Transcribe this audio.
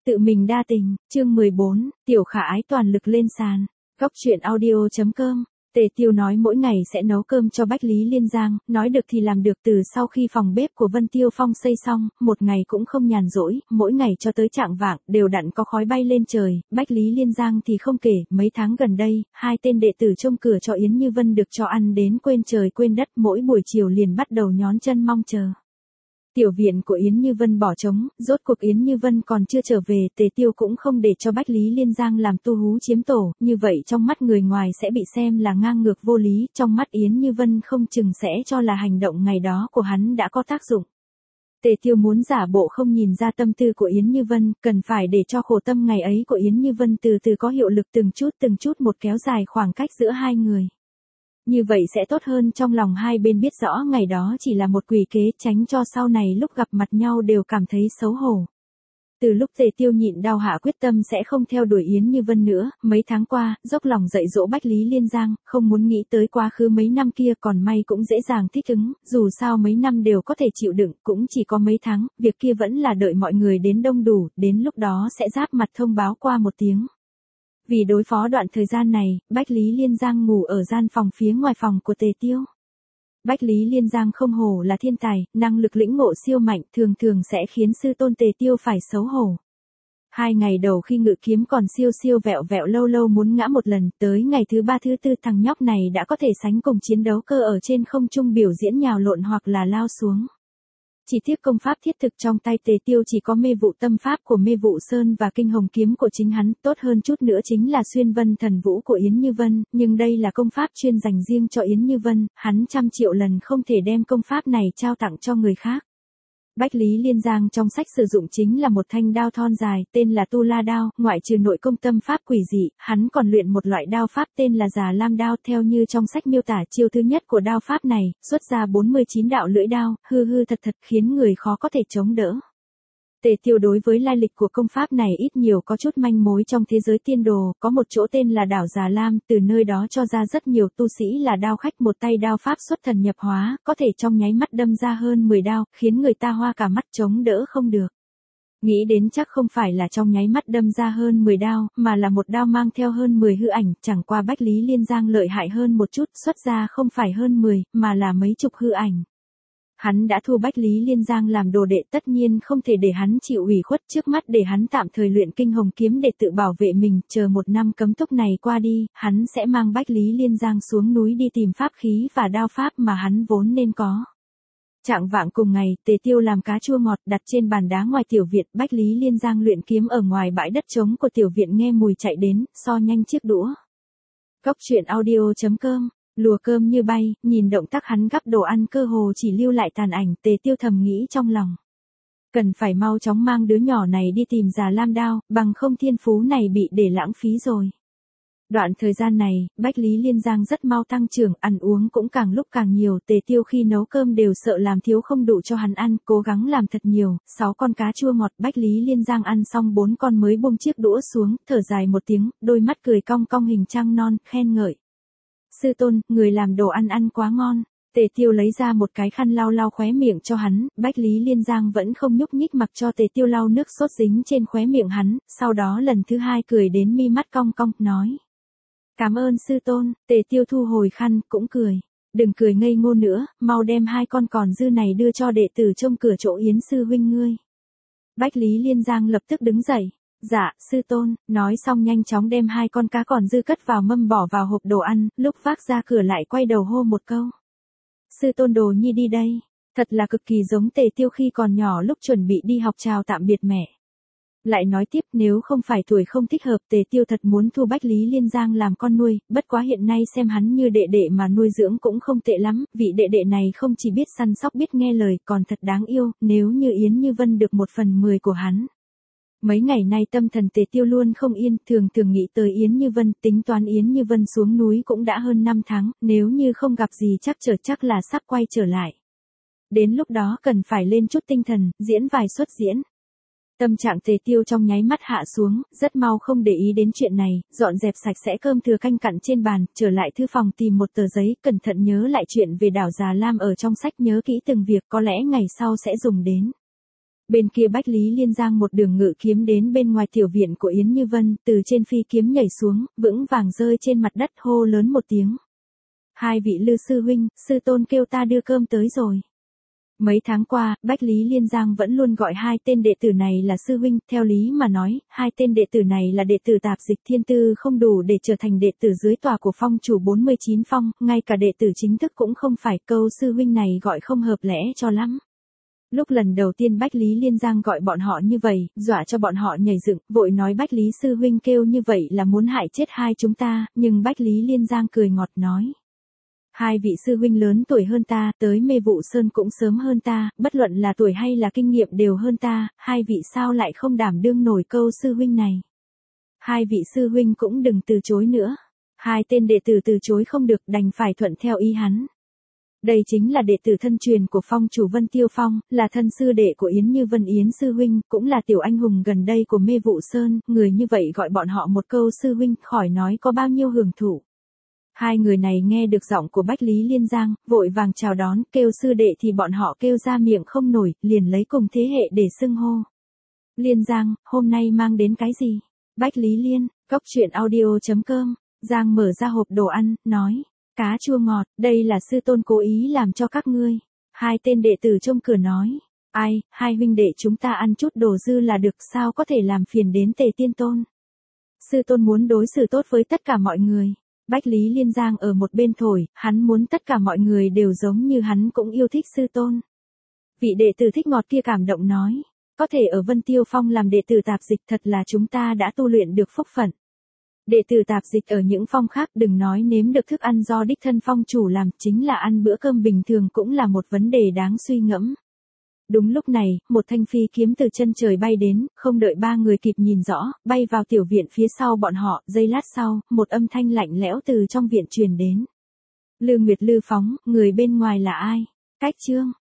Tự mình đa tình, chương 14, tiểu khả ái toàn lực lên sàn. Góc truyện audio.com. Tề Tiêu nói mỗi ngày sẽ nấu cơm cho Bách Lý Liên Giang, nói được thì làm được. Từ sau khi phòng bếp của Vân Tiêu Phong xây xong, một ngày cũng không nhàn rỗi, mỗi ngày cho tới chạng vạng, đều đặn có khói bay lên trời. Bách Lý Liên Giang thì không kể, mấy tháng gần đây, hai tên đệ tử trông cửa cho Yến Như Vân được cho ăn đến quên trời quên đất, mỗi buổi chiều liền bắt đầu nhón chân mong chờ. Tiểu viện của Yến Như Vân bỏ trống, rốt cuộc Yến Như Vân còn chưa trở về, Tề Tiêu cũng không để cho Bách Lý Liên Giang làm tu hú chiếm tổ, như vậy trong mắt người ngoài sẽ bị xem là ngang ngược vô lý, trong mắt Yến Như Vân không chừng sẽ cho là hành động ngày đó của hắn đã có tác dụng. Tề Tiêu muốn giả bộ không nhìn ra tâm tư của Yến Như Vân, cần phải để cho khổ tâm ngày ấy của Yến Như Vân từ từ có hiệu lực, từng chút một kéo dài khoảng cách giữa hai người. Như vậy sẽ tốt hơn, trong lòng hai bên biết rõ ngày đó chỉ là một quỷ kế, tránh cho sau này lúc gặp mặt nhau đều cảm thấy xấu hổ. Từ lúc Tề Tiêu nhịn đau hạ quyết tâm sẽ không theo đuổi Yến Như Vân nữa, mấy tháng qua, dốc lòng dạy dỗ Bách Lý Liên Giang, không muốn nghĩ tới quá khứ mấy năm kia, còn may cũng dễ dàng thích ứng, dù sao mấy năm đều có thể chịu đựng, cũng chỉ có mấy tháng, việc kia vẫn là đợi mọi người đến đông đủ, đến lúc đó sẽ giáp mặt thông báo qua một tiếng. Vì đối phó đoạn thời gian này, Bách Lý Liên Giang ngủ ở gian phòng phía ngoài phòng của Tề Tiêu. Bách Lý Liên Giang không hổ là thiên tài, năng lực lĩnh ngộ siêu mạnh, thường sẽ khiến sư tôn Tề Tiêu phải xấu hổ. 2 ngày đầu khi ngự kiếm còn siêu vẹo lâu muốn ngã một lần, tới ngày thứ 3 thứ 4 thằng nhóc này đã có thể sánh cùng chiến đấu cơ ở trên không trung biểu diễn nhào lộn hoặc là lao xuống. Chỉ tiếc công pháp thiết thực trong tay Tề Tiêu chỉ có mê vụ tâm pháp của Mê Vụ Sơn và kinh hồng kiếm của chính hắn, tốt hơn chút nữa chính là xuyên vân thần vũ của Yến Như Vân, nhưng đây là công pháp chuyên dành riêng cho Yến Như Vân, hắn trăm triệu lần không thể đem công pháp này trao tặng cho người khác. Bách Lý Liên Giang trong sách sử dụng chính là một thanh đao thon dài, tên là Tu La đao, ngoại trừ nội công tâm pháp quỷ dị, hắn còn luyện một loại đao pháp tên là Già Lam đao, theo như trong sách miêu tả chiêu thứ nhất của đao pháp này, xuất ra 49 đạo lưỡi đao, hư thật khiến người khó có thể chống đỡ. Tề Tiêu đối với lai lịch của công pháp này ít nhiều có chút manh mối, trong thế giới tiên đồ, có một chỗ tên là đảo Già Lam, từ nơi đó cho ra rất nhiều tu sĩ là đao khách, một tay đao pháp xuất thần nhập hóa, có thể trong nháy mắt đâm ra hơn 10 đao, khiến người ta hoa cả mắt chống đỡ không được. Nghĩ đến chắc không phải là trong nháy mắt đâm ra hơn 10 đao, mà là một đao mang theo hơn 10 hư ảnh, chẳng qua Bách Lý Liên Giang lợi hại hơn một chút, xuất ra không phải hơn 10, mà là mấy chục hư ảnh. Hắn đã thu Bách Lý Liên Giang làm đồ đệ, tất nhiên không thể để hắn chịu ủy khuất, trước mắt để hắn tạm thời luyện kinh hồng kiếm để tự bảo vệ mình, chờ 1 năm cấm túc này qua đi, hắn sẽ mang Bách Lý Liên Giang xuống núi đi tìm pháp khí và đao pháp mà hắn vốn nên có. Chạng vạng cùng ngày, Tề Tiêu làm cá chua ngọt đặt trên bàn đá ngoài tiểu viện, Bách Lý Liên Giang luyện kiếm ở ngoài bãi đất trống của tiểu viện, nghe mùi chạy đến, so nhanh chiếc đũa. Góc truyện audio.com. Lùa cơm như bay, nhìn động tác hắn gắp đồ ăn cơ hồ chỉ lưu lại tàn ảnh, Tề Tiêu thầm nghĩ trong lòng. Cần phải mau chóng mang đứa nhỏ này đi tìm Già Lam đao, bằng không thiên phú này bị để lãng phí rồi. Đoạn thời gian này, Bách Lý Liên Giang rất mau tăng trưởng, ăn uống cũng càng lúc càng nhiều, Tề Tiêu khi nấu cơm đều sợ làm thiếu không đủ cho hắn ăn, cố gắng làm thật nhiều, 6 con cá chua ngọt, Bách Lý Liên Giang ăn xong 4 con mới buông chiếc đũa xuống, thở dài một tiếng, đôi mắt cười cong cong hình trăng non, khen ngợi. Sư tôn, người làm đồ ăn quá ngon. Tề Tiêu lấy ra một cái khăn lau khóe miệng cho hắn, Bách Lý Liên Giang vẫn không nhúc nhích mặc cho Tề Tiêu lau nước sốt dính trên khóe miệng hắn, sau đó lần thứ 2 cười đến mi mắt cong cong, nói. Cảm ơn sư tôn. Tề Tiêu thu hồi khăn, cũng cười. Đừng cười ngây ngô nữa, mau đem 2 con còn dư này đưa cho đệ tử trông cửa chỗ Yến sư huynh ngươi. Bách Lý Liên Giang lập tức đứng dậy. Dạ, sư tôn, nói xong nhanh chóng đem 2 con cá còn dư cất vào mâm bỏ vào hộp đồ ăn, lúc vác ra cửa lại quay đầu hô một câu. Sư tôn đồ nhi đi đây, thật là cực kỳ giống Tề Tiêu khi còn nhỏ lúc chuẩn bị đi học chào tạm biệt mẹ. Lại nói tiếp, nếu không phải tuổi không thích hợp, Tề Tiêu thật muốn thu Bách Lý Liên Giang làm con nuôi, bất quá hiện nay xem hắn như đệ đệ mà nuôi dưỡng cũng không tệ lắm, vị đệ đệ này không chỉ biết săn sóc biết nghe lời còn thật đáng yêu, nếu như Yến Như Vân được 1/10 của hắn. Mấy ngày nay tâm thần Tề Tiêu luôn không yên, thường nghĩ tới Yến Như Vân, tính toán Yến Như Vân xuống núi cũng đã hơn 5 tháng, nếu như không gặp gì chắc là sắp quay trở lại. Đến lúc đó cần phải lên chút tinh thần, diễn vài suất diễn. Tâm trạng Tề Tiêu trong nháy mắt hạ xuống, rất mau không để ý đến chuyện này, dọn dẹp sạch sẽ cơm thừa canh cặn trên bàn, trở lại thư phòng tìm một tờ giấy, cẩn thận nhớ lại chuyện về đảo Già Lam ở trong sách, nhớ kỹ từng việc, có lẽ ngày sau sẽ dùng đến. Bên kia Bách Lý Liên Giang một đường ngự kiếm đến bên ngoài tiểu viện của Yến Như Vân, từ trên phi kiếm nhảy xuống, vững vàng rơi trên mặt đất hô lớn một tiếng. Hai vị Lư sư huynh, sư tôn kêu ta đưa cơm tới rồi. Mấy tháng qua, Bách Lý Liên Giang vẫn luôn gọi hai tên đệ tử này là sư huynh, theo lý mà nói, hai tên đệ tử này là đệ tử tạp dịch thiên tư không đủ để trở thành đệ tử dưới tòa của phong chủ 49 phong, ngay cả đệ tử chính thức cũng không phải, câu sư huynh này gọi không hợp lẽ cho lắm. Lúc lần đầu tiên Bách Lý Liên Giang gọi bọn họ như vậy, dọa cho bọn họ nhảy dựng, vội nói Bách Lý sư huynh kêu như vậy là muốn hại chết hai chúng ta, nhưng Bách Lý Liên Giang cười ngọt nói. Hai vị sư huynh lớn tuổi hơn ta, tới Mê Vụ Sơn cũng sớm hơn ta, bất luận là tuổi hay là kinh nghiệm đều hơn ta, hai vị sao lại không đảm đương nổi câu sư huynh này. Hai vị sư huynh cũng đừng từ chối nữa. Hai tên đệ tử từ chối không được, đành phải thuận theo ý hắn. Đây chính là đệ tử thân truyền của phong chủ Vân Tiêu Phong, là thân sư đệ của Yến Như Vân Yến sư huynh, cũng là tiểu anh hùng gần đây của Mê Vụ Sơn, người như vậy gọi bọn họ một câu sư huynh, khỏi nói có bao nhiêu hưởng thụ. Hai người này nghe được giọng của Bách Lý Liên Giang, vội vàng chào đón, kêu sư đệ thì bọn họ kêu ra miệng không nổi, liền lấy cùng thế hệ để xưng hô. Liên Giang, hôm nay mang đến cái gì? Bách Lý Liên, cốc truyện audio.com, Giang mở ra hộp đồ ăn, nói, cá chua ngọt, đây là sư tôn cố ý làm cho các ngươi. Hai tên đệ tử trông cửa nói, ai, hai huynh đệ chúng ta ăn chút đồ dư là được, sao có thể làm phiền đến Tề Tiên Tôn. Sư tôn muốn đối xử tốt với tất cả mọi người. Bách Lý Liên Giang ở một bên thổi, hắn muốn tất cả mọi người đều giống như hắn cũng yêu thích sư tôn. Vị đệ tử thích ngọt kia cảm động nói, có thể ở Vân Tiêu Phong làm đệ tử tạp dịch thật là chúng ta đã tu luyện được phúc phận. Đệ tử tạp dịch ở những phong khác đừng nói nếm được thức ăn do đích thân phong chủ làm, chính là ăn bữa cơm bình thường cũng là một vấn đề đáng suy ngẫm. Đúng lúc này, một thanh phi kiếm từ chân trời bay đến, không đợi ba người kịp nhìn rõ, bay vào tiểu viện phía sau bọn họ, giây lát sau, một âm thanh lạnh lẽo từ trong viện truyền đến. Lư Nguyệt Lư Phóng, người bên ngoài là ai? Cách chương.